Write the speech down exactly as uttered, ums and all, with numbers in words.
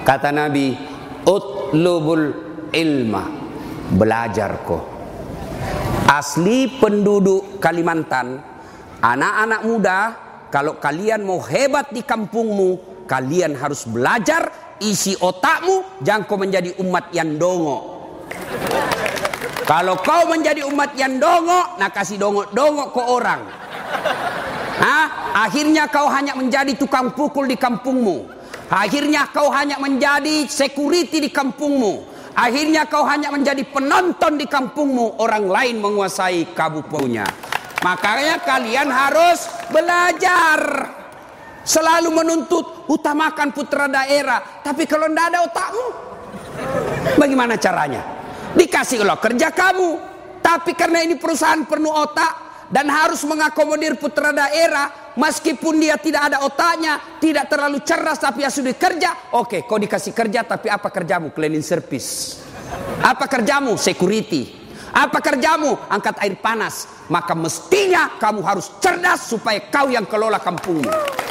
Kata Nabi, utlubul ilma, belajar kok. Asli penduduk Kalimantan, anak-anak muda, kalau kalian mau hebat di kampungmu, kalian harus belajar, isi otakmu, jangan kau menjadi umat yang dongo. Kalau kau menjadi umat yang dongo, nah kasih dongo-dongo ke orang. Hah? Akhirnya kau hanya menjadi tukang pukul di kampungmu. Akhirnya kau hanya menjadi security di kampungmu. Akhirnya kau hanya menjadi penonton di kampungmu. Orang lain menguasai kabupatennya. Makanya kalian harus belajar. Selalu menuntut utamakan putra daerah. Tapi kalau tidak ada otakmu, bagaimana caranya? Dikasih Allah kerja kamu. Tapi karena ini perusahaan penuh otak dan harus mengakomodir putra daerah, meskipun dia tidak ada otaknya, tidak terlalu cerdas, tapi ya sudah kerja. Oke, kau dikasih kerja, tapi apa kerjamu? Cleaning service. Apa kerjamu? Security. Apa kerjamu? Angkat air panas. Maka mestinya kamu harus cerdas supaya kau yang kelola kampungmu.